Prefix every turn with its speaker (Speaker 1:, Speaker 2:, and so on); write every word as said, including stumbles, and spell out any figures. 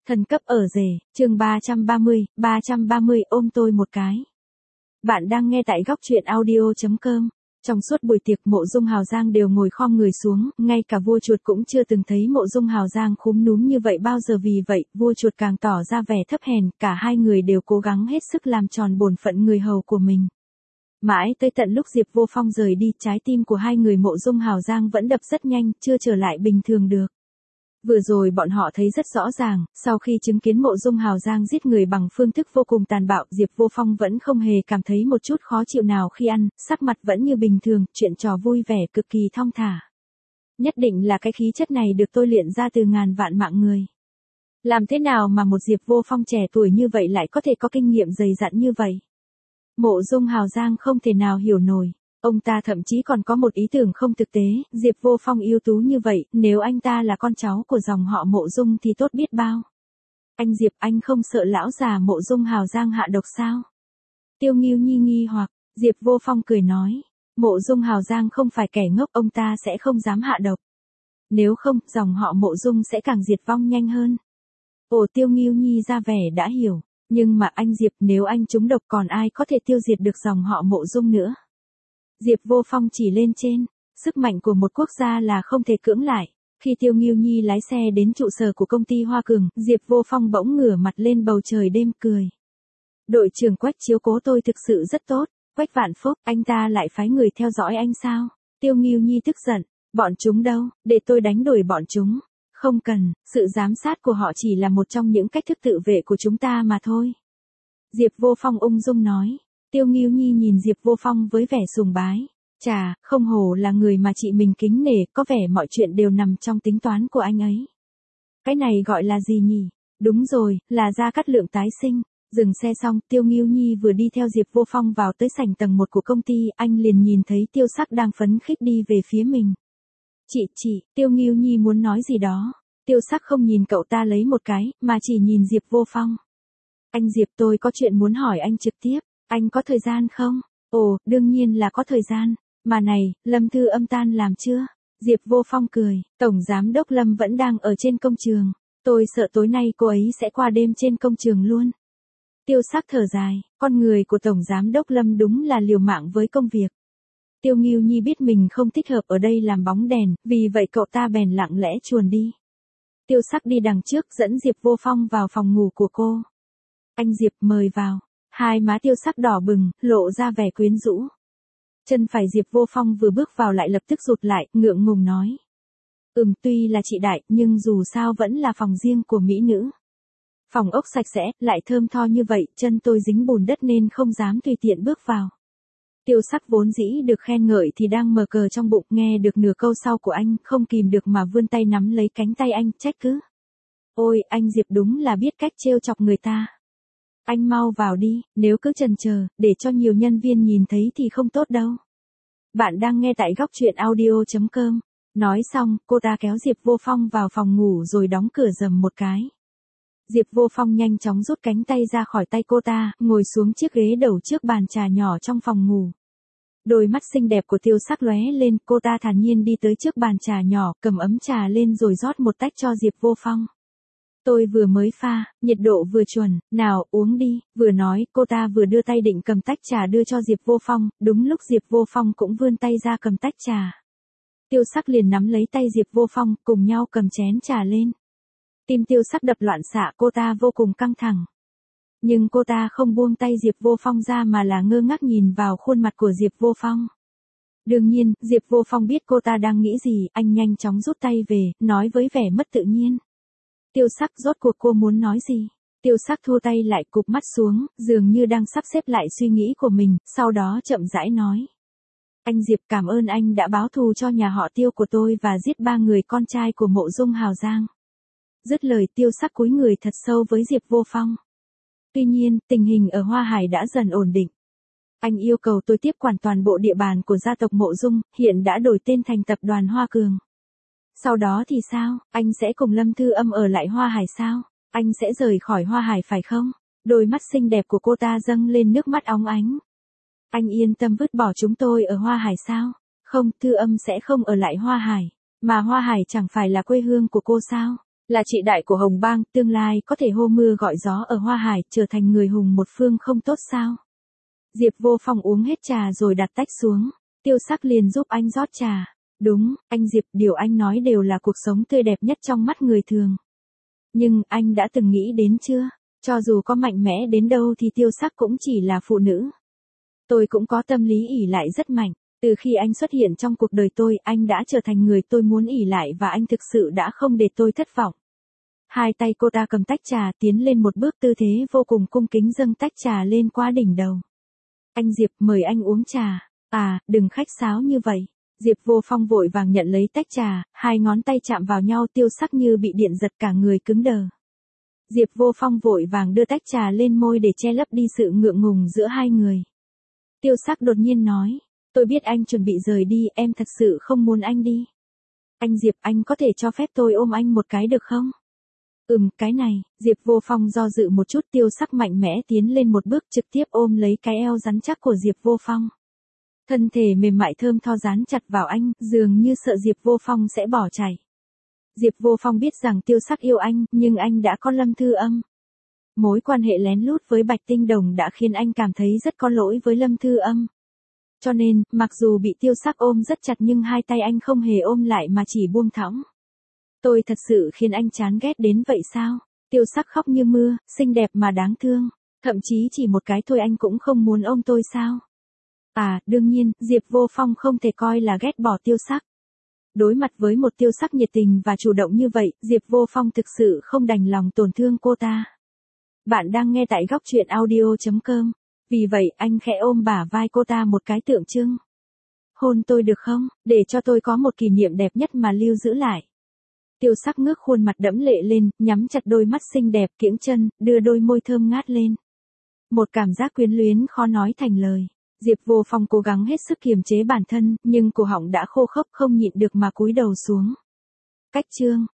Speaker 1: Thần cấp ở rể, chương ba trăm ba mươi, ba trăm ba mươi ôm tôi một cái. Bạn đang nghe tại góc truyện audio chấm com. Trong suốt buổi tiệc Mộ Dung Hào Giang đều ngồi khom người xuống, ngay cả vua chuột cũng chưa từng thấy Mộ Dung Hào Giang khúm núm như vậy bao giờ, vì vậy, vua chuột càng tỏ ra vẻ thấp hèn, cả hai người đều cố gắng hết sức làm tròn bổn phận người hầu của mình. Mãi tới tận lúc Diệp Vô Phong rời đi, trái tim của hai người Mộ Dung Hào Giang vẫn đập rất nhanh, chưa trở lại bình thường được. Vừa rồi bọn họ thấy rất rõ ràng, sau khi chứng kiến Mộ Dung Hào Giang giết người bằng phương thức vô cùng tàn bạo, Diệp Vô Phong vẫn không hề cảm thấy một chút khó chịu nào khi ăn, sắc mặt vẫn như bình thường, chuyện trò vui vẻ cực kỳ thong thả. Nhất định là cái khí chất này được tôi luyện ra từ ngàn vạn mạng người. Làm thế nào mà một Diệp Vô Phong trẻ tuổi như vậy lại có thể có kinh nghiệm dày dặn như vậy? Mộ Dung Hào Giang không thể nào hiểu nổi. Ông ta thậm chí còn có một ý tưởng không thực tế, Diệp Vô Phong ưu tú như vậy, nếu anh ta là con cháu của dòng họ Mộ Dung thì tốt biết bao. Anh Diệp, anh không sợ lão già Mộ Dung Hào Giang hạ độc sao? Tiêu Ngưu Nhi nghi hoặc, Diệp Vô Phong cười nói, Mộ Dung Hào Giang không phải kẻ ngốc, ông ta sẽ không dám hạ độc. Nếu không, dòng họ Mộ Dung sẽ càng diệt vong nhanh hơn. Ồ, Tiêu Ngưu Nhi ra vẻ đã hiểu, nhưng mà anh Diệp, nếu anh trúng độc còn ai có thể tiêu diệt được dòng họ Mộ Dung nữa? Diệp Vô Phong chỉ lên trên, sức mạnh của một quốc gia là không thể cưỡng lại. Khi Tiêu Ngưu Nhi lái xe đến trụ sở của công ty Hoa Cường, Diệp Vô Phong bỗng ngửa mặt lên bầu trời đêm cười. Đội trưởng Quách chiếu cố tôi thực sự rất tốt, Quách Vạn Phúc, anh ta lại phái người theo dõi anh sao? Tiêu Ngưu Nhi tức giận, bọn chúng đâu, để tôi đánh đuổi bọn chúng. Không cần, sự giám sát của họ chỉ là một trong những cách thức tự vệ của chúng ta mà thôi. Diệp Vô Phong ung dung nói. Tiêu Ngưu Nhi nhìn Diệp Vô Phong với vẻ sùng bái. Chà, không hổ là người mà chị mình kính nể, có vẻ mọi chuyện đều nằm trong tính toán của anh ấy. Cái này gọi là gì nhỉ? Đúng rồi, là Gia Cát Lượng tái sinh. Dừng xe xong, Tiêu Ngưu Nhi vừa đi theo Diệp Vô Phong vào tới sảnh tầng một của công ty, anh liền nhìn thấy Tiêu Sắc đang phấn khích đi về phía mình. Chị, chị, Tiêu Ngưu Nhi muốn nói gì đó. Tiêu Sắc không nhìn cậu ta lấy một cái, mà chỉ nhìn Diệp Vô Phong. Anh Diệp, tôi có chuyện muốn hỏi anh trực tiếp. Anh có thời gian không? Ồ, đương nhiên là có thời gian. Mà này, Lâm Thư Âm tan làm chưa? Diệp Vô Phong cười, Tổng Giám Đốc Lâm vẫn đang ở trên công trường. Tôi sợ tối nay cô ấy sẽ qua đêm trên công trường luôn. Tiêu Sắc thở dài, con người của Tổng Giám Đốc Lâm đúng là liều mạng với công việc. Tiêu Ngưu Nhi biết mình không thích hợp ở đây làm bóng đèn, vì vậy cậu ta bèn lặng lẽ chuồn đi. Tiêu Sắc đi đằng trước dẫn Diệp Vô Phong vào phòng ngủ của cô. Anh Diệp, mời vào. Hai má Tiêu Sắc đỏ bừng, lộ ra vẻ quyến rũ. Chân phải Diệp Vô Phong vừa bước vào lại lập tức rụt lại, ngượng ngùng nói. Ừm, tuy là chị đại, nhưng dù sao vẫn là phòng riêng của mỹ nữ. Phòng ốc sạch sẽ, lại thơm tho như vậy, chân tôi dính bùn đất nên không dám tùy tiện bước vào. Tiêu Sắc vốn dĩ được khen ngợi thì đang mờ cờ trong bụng, nghe được nửa câu sau của anh, không kìm được mà vươn tay nắm lấy cánh tay anh, trách cứ. Ôi, anh Diệp đúng là biết cách trêu chọc người ta. Anh mau vào đi, nếu cứ chần chờ, để cho nhiều nhân viên nhìn thấy thì không tốt đâu. Bạn đang nghe tại góc truyện audio chấm com. Nói xong, cô ta kéo Diệp Vô Phong vào phòng ngủ rồi đóng cửa rầm một cái. Diệp Vô Phong nhanh chóng rút cánh tay ra khỏi tay cô ta, ngồi xuống chiếc ghế đầu trước bàn trà nhỏ trong phòng ngủ. Đôi mắt xinh đẹp của Tiêu Sắc lóe lên, cô ta thản nhiên đi tới trước bàn trà nhỏ, cầm ấm trà lên rồi rót một tách cho Diệp Vô Phong. Tôi vừa mới pha, nhiệt độ vừa chuẩn, nào uống đi, vừa nói, cô ta vừa đưa tay định cầm tách trà đưa cho Diệp Vô Phong, đúng lúc Diệp Vô Phong cũng vươn tay ra cầm tách trà. Tiêu Sắc liền nắm lấy tay Diệp Vô Phong, cùng nhau cầm chén trà lên. Tim Tiêu Sắc đập loạn xạ, cô ta vô cùng căng thẳng. Nhưng cô ta không buông tay Diệp Vô Phong ra mà là ngơ ngác nhìn vào khuôn mặt của Diệp Vô Phong. Đương nhiên, Diệp Vô Phong biết cô ta đang nghĩ gì, anh nhanh chóng rút tay về, nói với vẻ mất tự nhiên. Tiêu Sắc, rốt cuộc cô muốn nói gì? Tiêu Sắc thua tay lại, cụp mắt xuống, dường như đang sắp xếp lại suy nghĩ của mình, sau đó chậm rãi nói. Anh Diệp, cảm ơn anh đã báo thù cho nhà họ Tiêu của tôi và giết ba người con trai của Mộ Dung Hào Giang. Dứt lời, Tiêu Sắc cúi người thật sâu với Diệp Vô Phong. Tuy nhiên, tình hình ở Hoa Hải đã dần ổn định. Anh yêu cầu tôi tiếp quản toàn bộ địa bàn của gia tộc Mộ Dung, hiện đã đổi tên thành tập đoàn Hoa Cường. Sau đó thì sao, anh sẽ cùng Lâm Thư Âm ở lại Hoa Hải sao? Anh sẽ rời khỏi Hoa Hải phải không? Đôi mắt xinh đẹp của cô ta dâng lên nước mắt óng ánh. Anh yên tâm vứt bỏ chúng tôi ở Hoa Hải sao? Không, Thư Âm sẽ không ở lại Hoa Hải. Mà Hoa Hải chẳng phải là quê hương của cô sao? Là chị đại của Hồng Bang, tương lai có thể hô mưa gọi gió ở Hoa Hải, trở thành người hùng một phương không tốt sao? Diệp Vô Phong uống hết trà rồi đặt tách xuống. Tiêu Sắc liền giúp anh rót trà. Đúng, anh Diệp, điều anh nói đều là cuộc sống tươi đẹp nhất trong mắt người thường. Nhưng anh đã từng nghĩ đến chưa? Cho dù có mạnh mẽ đến đâu thì Tiêu Sắc cũng chỉ là phụ nữ. Tôi cũng có tâm lý ỷ lại rất mạnh. Từ khi anh xuất hiện trong cuộc đời tôi, anh đã trở thành người tôi muốn ỷ lại và anh thực sự đã không để tôi thất vọng. Hai tay cô ta cầm tách trà tiến lên một bước, tư thế vô cùng cung kính dâng tách trà lên qua đỉnh đầu. Anh Diệp, mời anh uống trà. À, đừng khách sáo như vậy. Diệp Vô Phong vội vàng nhận lấy tách trà, hai ngón tay chạm vào nhau, Tiêu Sắc như bị điện giật, cả người cứng đờ. Diệp Vô Phong vội vàng đưa tách trà lên môi để che lấp đi sự ngượng ngùng giữa hai người. Tiêu Sắc đột nhiên nói, tôi biết anh chuẩn bị rời đi, em thật sự không muốn anh đi. Anh Diệp, anh có thể cho phép tôi ôm anh một cái được không? Ừm, cái này. Diệp Vô Phong do dự một chút, Tiêu Sắc mạnh mẽ tiến lên một bước, trực tiếp ôm lấy cái eo rắn chắc của Diệp Vô Phong. Thân thể mềm mại thơm tho dán chặt vào anh, dường như sợ Diệp Vô Phong sẽ bỏ chạy. Diệp Vô Phong biết rằng Tiêu Sắc yêu anh, nhưng anh đã có Lâm Thư Âm. Mối quan hệ lén lút với Bạch Tinh Đồng đã khiến anh cảm thấy rất có lỗi với Lâm Thư Âm. Cho nên, mặc dù bị Tiêu Sắc ôm rất chặt nhưng hai tay anh không hề ôm lại mà chỉ buông thõng. Tôi thật sự khiến anh chán ghét đến vậy sao? Tiêu Sắc khóc như mưa, xinh đẹp mà đáng thương. Thậm chí chỉ một cái thôi anh cũng không muốn ôm tôi sao? À, đương nhiên, Diệp Vô Phong không thể coi là ghét bỏ Tiêu Sắc. Đối mặt với một Tiêu Sắc nhiệt tình và chủ động như vậy, Diệp Vô Phong thực sự không đành lòng tổn thương cô ta. Bạn đang nghe tại góc truyện audio chấm com. Vì vậy, anh khẽ ôm bả vai cô ta một cái tượng trưng. Hôn tôi được không, để cho tôi có một kỷ niệm đẹp nhất mà lưu giữ lại. Tiêu Sắc ngước khuôn mặt đẫm lệ lên, nhắm chặt đôi mắt xinh đẹp, kiễng chân, đưa đôi môi thơm ngát lên. Một cảm giác quyến luyến khó nói thành lời. Diệp Vô Phong cố gắng hết sức kiềm chế bản thân, nhưng cổ họng đã khô khốc không nhịn được mà cúi đầu xuống. Cách chương